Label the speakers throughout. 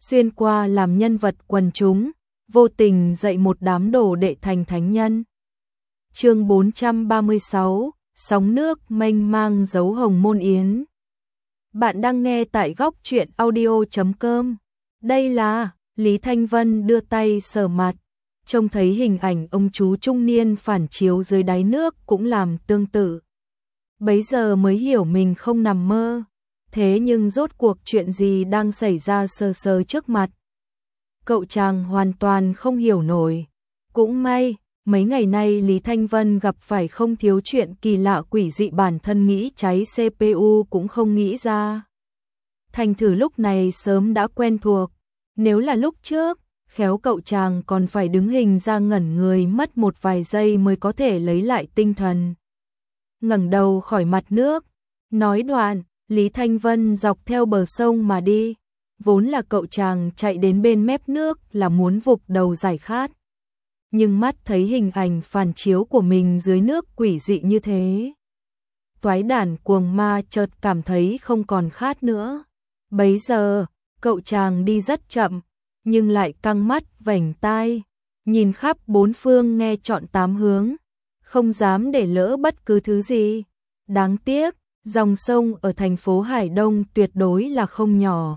Speaker 1: xuyên qua làm nhân vật quần chúng, vô tình dạy một đám đồ đệ thành thánh nhân. Chương 436, sóng nước mênh mang dấu hồng môn yến. Bạn đang nghe tại góc truyện audio.com. Đây là Lý Thanh Vân đưa tay sờ mặt, trông thấy hình ảnh ông chú trung niên phản chiếu dưới đáy nước cũng làm tương tự. Bấy giờ mới hiểu mình không nằm mơ, thế nhưng rốt cuộc chuyện gì đang xảy ra sờ sờ trước mặt. Cậu chàng hoàn toàn không hiểu nổi. Cũng may, mấy ngày nay Lý Thanh Vân gặp phải không thiếu chuyện kỳ lạ quỷ dị bản thân nghĩ cháy CPU cũng không nghĩ ra. Thành thử lúc này sớm đã quen thuộc. Nếu là lúc trước, khéo cậu chàng còn phải đứng hình ra ngẩn người mất một vài giây mới có thể lấy lại tinh thần. Ngẩng đầu khỏi mặt nước, nói đoạn, Lý Thanh Vân dọc theo bờ sông mà đi. Vốn là cậu chàng chạy đến bên mép nước là muốn vụp đầu giải khát. Nhưng mắt thấy hình ảnh phản chiếu của mình dưới nước quỷ dị như thế. Toái đản cuồng ma chợt cảm thấy không còn khát nữa. Bấy giờ, cậu chàng đi rất chậm, nhưng lại căng mắt vểnh tai, nhìn khắp bốn phương nghe trọn tám hướng, không dám để lỡ bất cứ thứ gì. Đáng tiếc, dòng sông ở thành phố Hải Đông tuyệt đối là không nhỏ.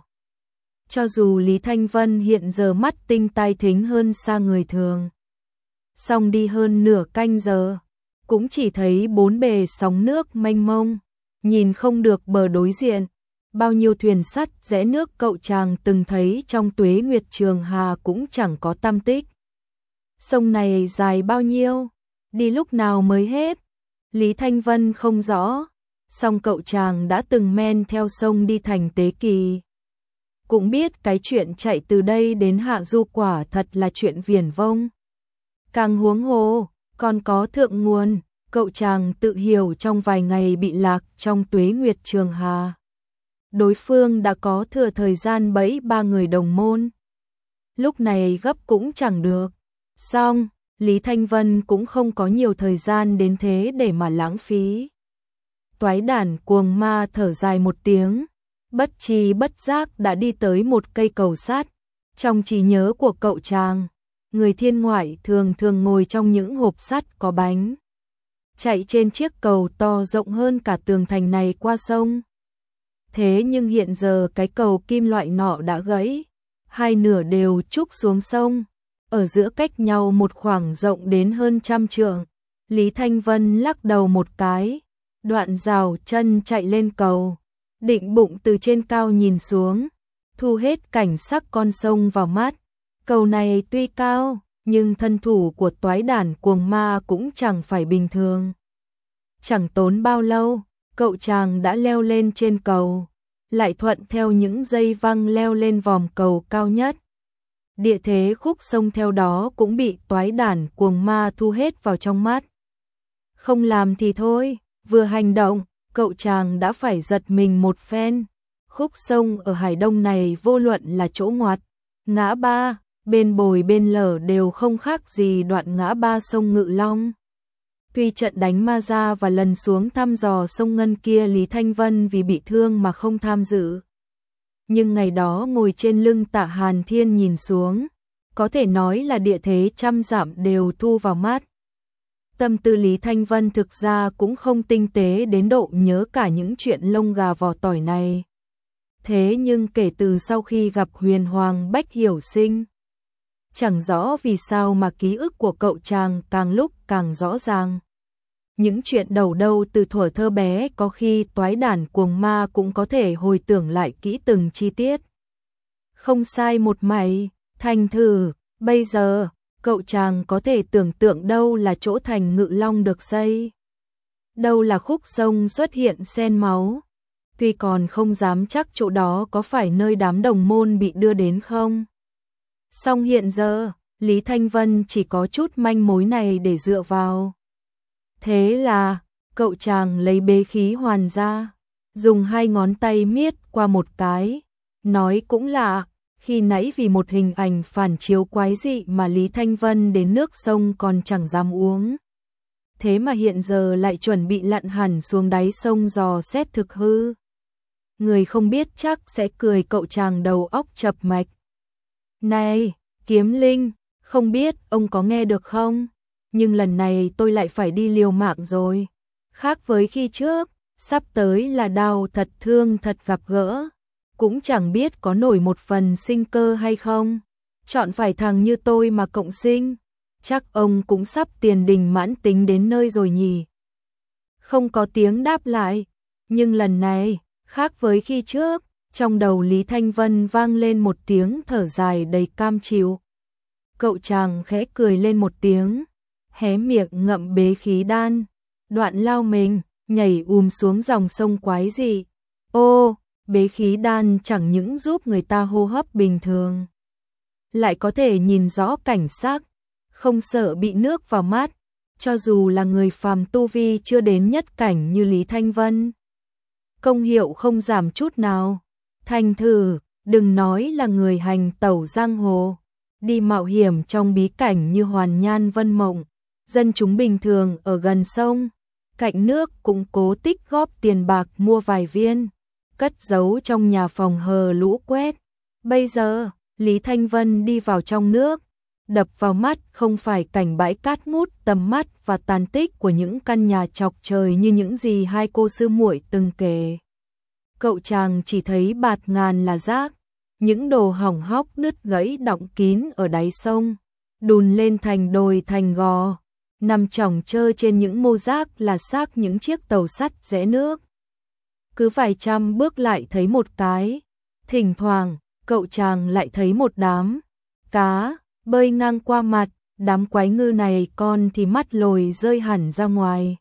Speaker 1: Cho dù Lý Thanh Vân hiện giờ mắt tinh tai thính hơn xa người thường, song đi hơn nửa canh giờ, cũng chỉ thấy bốn bề sóng nước mênh mông, nhìn không được bờ đối diện. Bao nhiêu thuyền sắt rẽ nước cậu chàng từng thấy trong Tuế Nguyệt Trường Hà cũng chẳng có tăm tích. Sông này dài bao nhiêu, đi lúc nào mới hết, Lý Thanh Vân không rõ, song cậu chàng đã từng men theo sông đi thành Tế Kỳ. Cũng biết cái chuyện chạy từ đây đến Hạ Du quả thật là chuyện viển vông. Càng huống hồ, còn có thượng nguồn, cậu chàng tự hiểu trong vài ngày bị lạc trong Tuế Nguyệt Trường Hà. Đối phương đã có thừa thời gian bẫy ba người đồng môn. Lúc này gấp cũng chẳng được. Xong, Lý Thanh Vân cũng không có nhiều thời gian đến thế để mà lãng phí. Toái đản cuồng ma thở dài một tiếng, bất tri bất giác đã đi tới một cây cầu sắt. Trong trí nhớ của cậu chàng, người thiên ngoại thường thường ngồi trong những hộp sắt có bánh, chạy trên chiếc cầu to rộng hơn cả tường thành này qua sông. Thế nhưng hiện giờ cái cầu kim loại nọ đã gãy, hai nửa đều trúc xuống sông, ở giữa cách nhau một khoảng rộng đến hơn 100 trượng. Lý Thanh Vân lắc đầu một cái, đoạn rào chân chạy lên cầu, định bụng từ trên cao nhìn xuống, thu hết cảnh sắc con sông vào mắt. Cầu này tuy cao, nhưng thân thủ của toái đản cuồng ma cũng chẳng phải bình thường. Chẳng tốn bao lâu, cậu chàng đã leo lên trên cầu, lại thuận theo những dây văng leo lên vòm cầu cao nhất. Địa thế khúc sông theo đó cũng bị toái đản cuồng ma thu hết vào trong mắt. Không làm thì thôi, vừa hành động, cậu chàng đã phải giật mình một phen. Khúc sông ở Hải Đông này vô luận là chỗ ngoặt, ngã ba, bên bồi bên lở đều không khác gì đoạn ngã ba sông Ngự Long. Tuy trận đánh ma ra và lần xuống thăm dò sông Ngân kia Lý Thanh Vân vì bị thương mà không tham dự. Nhưng ngày đó ngồi trên lưng Tạ Hàn Thiên nhìn xuống, có thể nói là địa thế trăm dặm đều thu vào mắt. Tâm tư Lý Thanh Vân thực ra cũng không tinh tế đến độ nhớ cả những chuyện lông gà vỏ tỏi này. Thế nhưng kể từ sau khi gặp Huyền Hoàng Bách Hiểu Sinh, chẳng rõ vì sao mà ký ức của cậu chàng càng lúc càng rõ ràng. Những chuyện đầu đâu từ thuở thơ bé có khi toái đản cuồng ma cũng có thể hồi tưởng lại kỹ từng chi tiết. Không sai một mảy, thành thử, bây giờ, cậu chàng có thể tưởng tượng đâu là chỗ thành Ngự Long được xây. Đâu là khúc sông xuất hiện sen máu. Tuy còn không dám chắc chỗ đó có phải nơi đám đồng môn bị đưa đến không. Song hiện giờ, Lý Thanh Vân chỉ có chút manh mối này để dựa vào. Thế là, cậu chàng lấy bế khí hoàn ra, dùng hai ngón tay miết qua một cái. Nói cũng lạ, khi nãy vì một hình ảnh phản chiếu quái dị mà Lý Thanh Vân đến nước sông còn chẳng dám uống. Thế mà hiện giờ lại chuẩn bị lặn hẳn xuống đáy sông dò xét thực hư. Người không biết chắc sẽ cười cậu chàng đầu óc chập mạch, Này, Kiếm Linh, không biết ông có nghe được không? Nhưng lần này tôi lại phải đi liều mạng rồi. Khác với khi trước, sắp tới là đau thật thương thật gặp gỡ. Cũng chẳng biết có nổi một phần sinh cơ hay không. Chọn phải thằng như tôi mà cộng sinh. Chắc ông cũng sắp tiền đình mãn tính đến nơi rồi nhỉ. Không có tiếng đáp lại. Nhưng lần này, khác với khi trước, trong đầu Lý Thanh Vân vang lên một tiếng thở dài đầy cam chịu. Cậu chàng khẽ cười lên một tiếng, hé miệng ngậm bế khí đan, đoạn lao mình, nhảy xuống dòng sông quái dị. Ô, bế khí đan chẳng những giúp người ta hô hấp bình thường, lại có thể nhìn rõ cảnh sắc, không sợ bị nước vào mắt, cho dù là người phàm tu vi chưa đến nhất cảnh như Lý Thanh Vân. Công hiệu không giảm chút nào. Thành thử, đừng nói là người hành tẩu giang hồ, đi mạo hiểm trong bí cảnh như Hoàn Nhan Vân Mộng, dân chúng bình thường ở gần sông, cạnh nước cũng cố tích góp tiền bạc mua vài viên, cất giấu trong nhà phòng hờ lũ quét. Bây giờ, Lý Thanh Vân đi vào trong nước, đập vào mắt không phải cảnh bãi cát ngút tầm mắt và tàn tích của những căn nhà chọc trời như những gì hai cô sư muội từng kể. Cậu chàng chỉ thấy bạt ngàn là rác, những đồ hỏng hóc nứt gãy đọng kín ở đáy sông, đùn lên thành đồi thành gò, nằm chỏng chơ trên những mô rác là xác những chiếc tàu sắt rẽ nước. Cứ vài trăm bước lại thấy một cái, thỉnh thoảng cậu chàng lại thấy một đám cá bơi ngang qua mặt, đám quái ngư này con thì mắt lồi rơi hẳn ra ngoài.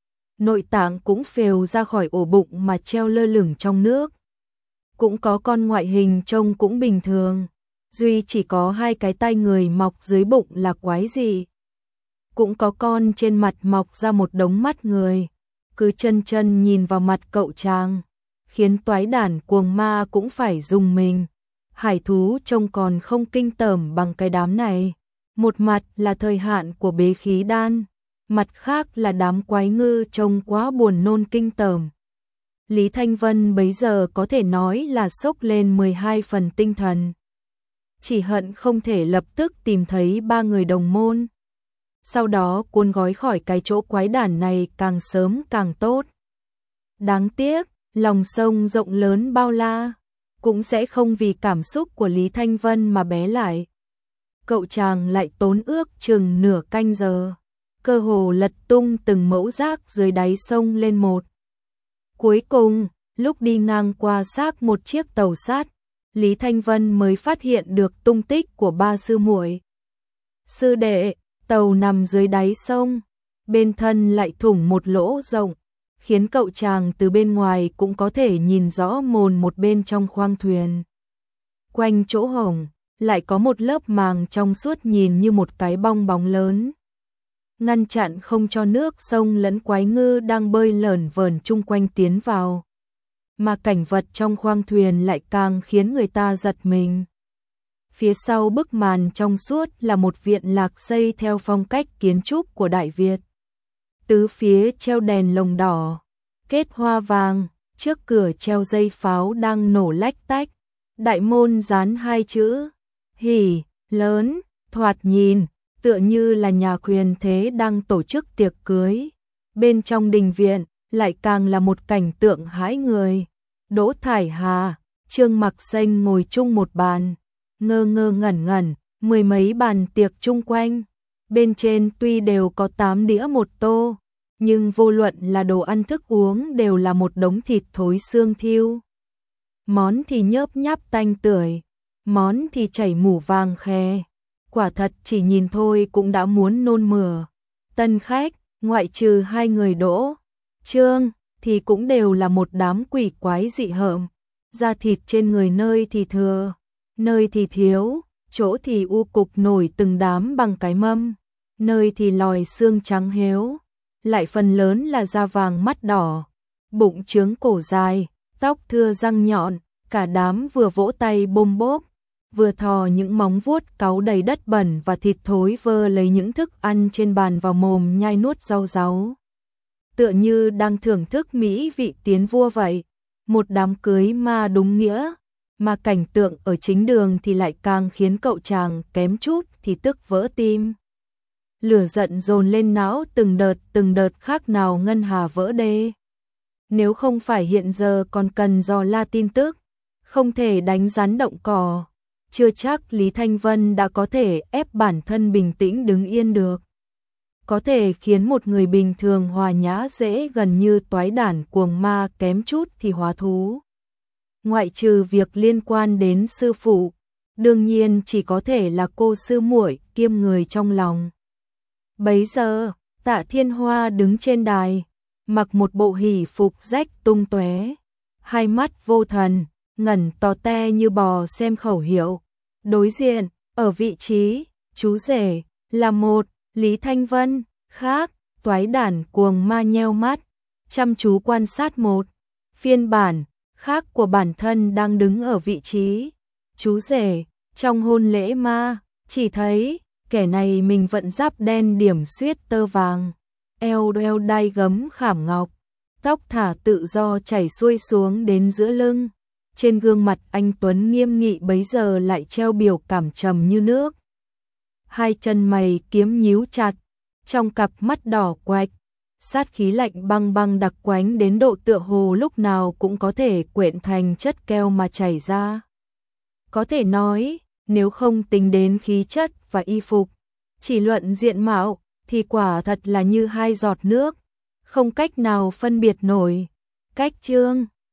Speaker 1: Nội tạng cũng phèo ra khỏi ổ bụng mà treo lơ lửng trong nước. Cũng có con ngoại hình trông cũng bình thường, duy chỉ có hai cái tai người mọc dưới bụng là quái gì. Cũng có con trên mặt mọc ra một đống mắt người, cứ chân chân nhìn vào mặt cậu chàng, khiến toái đản cuồng ma cũng phải dùng mình. Hải thú trông còn không kinh tởm bằng cái đám này. Một mặt là thời hạn của bế khí đan, mặt khác là đám quái ngư trông quá buồn nôn kinh tởm. Lý Thanh Vân bấy giờ có thể nói là sốc lên 12 phần tinh thần. Chỉ hận không thể lập tức tìm thấy ba người đồng môn. Sau đó cuốn gói khỏi cái chỗ quái đản này càng sớm càng tốt. Đáng tiếc, lòng sông rộng lớn bao la, cũng sẽ không vì cảm xúc của Lý Thanh Vân mà bé lại. Cậu chàng lại tốn ước chừng nửa canh giờ, cơ hồ lật tung từng mẫu rác dưới đáy sông lên một. Cuối cùng, lúc đi ngang qua xác một chiếc tàu sắt, Lý Thanh Vân mới phát hiện được tung tích của ba sư muội. Sư đệ, tàu nằm dưới đáy sông, bên thân lại thủng một lỗ rộng, khiến cậu chàng từ bên ngoài cũng có thể nhìn rõ mồn một bên trong khoang thuyền. Quanh chỗ hổng, lại có một lớp màng trong suốt nhìn như một cái bong bóng lớn, ngăn chặn không cho nước sông lẫn quái ngư đang bơi lởn vởn chung quanh tiến vào. Mà cảnh vật trong khoang thuyền lại càng khiến người ta giật mình. Phía sau bức màn trong suốt là một viện lạc xây theo phong cách kiến trúc của Đại Việt. Tứ phía treo đèn lồng đỏ, kết hoa vàng, trước cửa treo dây pháo đang nổ lách tách. Đại môn dán hai chữ hỉ lớn, thoạt nhìn tựa như là nhà quyền thế đang tổ chức tiệc cưới. Bên trong đình viện lại càng là một cảnh tượng hãi người. Đỗ Thải Hà, Trương Mặc Xanh ngồi chung một bàn, ngơ ngơ ngẩn ngẩn, mười mấy bàn tiệc chung quanh. Bên trên tuy đều có 8 đĩa một tô, nhưng vô luận là đồ ăn thức uống đều là một đống thịt thối xương thiêu. Món thì nhớp nháp tanh tưởi, món thì chảy mủ vàng khè. Quả thật chỉ nhìn thôi cũng đã muốn nôn mửa. Tân khách, ngoại trừ hai người Đỗ, Trương, thì cũng đều là một đám quỷ quái dị hợm. Da thịt trên người nơi thì thừa, nơi thì thiếu, chỗ thì u cục nổi từng đám bằng cái mâm, nơi thì lòi xương trắng héo, lại phần lớn là da vàng mắt đỏ, bụng trướng cổ dài, tóc thưa răng nhọn, cả đám vừa vỗ tay bôm bốp, vừa thò những móng vuốt cáu đầy đất bẩn và thịt thối vơ lấy những thức ăn trên bàn vào mồm nhai nuốt rau ráu. Tựa như đang thưởng thức mỹ vị tiến vua vậy, một đám cưới ma đúng nghĩa, mà cảnh tượng ở chính đường thì lại càng khiến cậu chàng kém chút thì tức vỡ tim. Lửa giận dồn lên não từng đợt khác nào ngân hà vỡ đê. Nếu không phải hiện giờ còn cần dò la tin tức, không thể đánh rắn động cỏ, chưa chắc Lý Thanh Vân đã có thể ép bản thân bình tĩnh đứng yên được. Có thể khiến một người bình thường hòa nhã dễ gần như toái đản cuồng ma kém chút thì hóa thú. Ngoại trừ việc liên quan đến sư phụ, đương nhiên chỉ có thể là cô sư muội kiêm người trong lòng. Bấy giờ, Tạ Thiên Hoa đứng trên đài, mặc một bộ hỷ phục rách tung tóe, hai mắt vô thần, ngẩn to te như bò xem khẩu hiệu. Đối diện, ở vị trí chú rể là một Lý Thanh Vân, khác toái đản cuồng ma nheo mắt, chăm chú quan sát một phiên bản khác của bản thân đang đứng ở vị trí chú rể trong hôn lễ ma, chỉ thấy kẻ này mình vận giáp đen điểm xuyết tơ vàng, eo đeo đai gấm khảm ngọc, tóc thả tự do chảy xuôi xuống đến giữa lưng. Trên gương mặt anh tuấn nghiêm nghị bấy giờ lại treo biểu cảm trầm như nước. Hai chân mày kiếm nhíu chặt, trong cặp mắt đỏ quạch, sát khí lạnh băng băng đặc quánh đến độ tựa hồ lúc nào cũng có thể quyện thành chất keo mà chảy ra. Có thể nói, nếu không tính đến khí chất và y phục, chỉ luận diện mạo thì quả thật là như hai giọt nước, không cách nào phân biệt nổi. Cách trương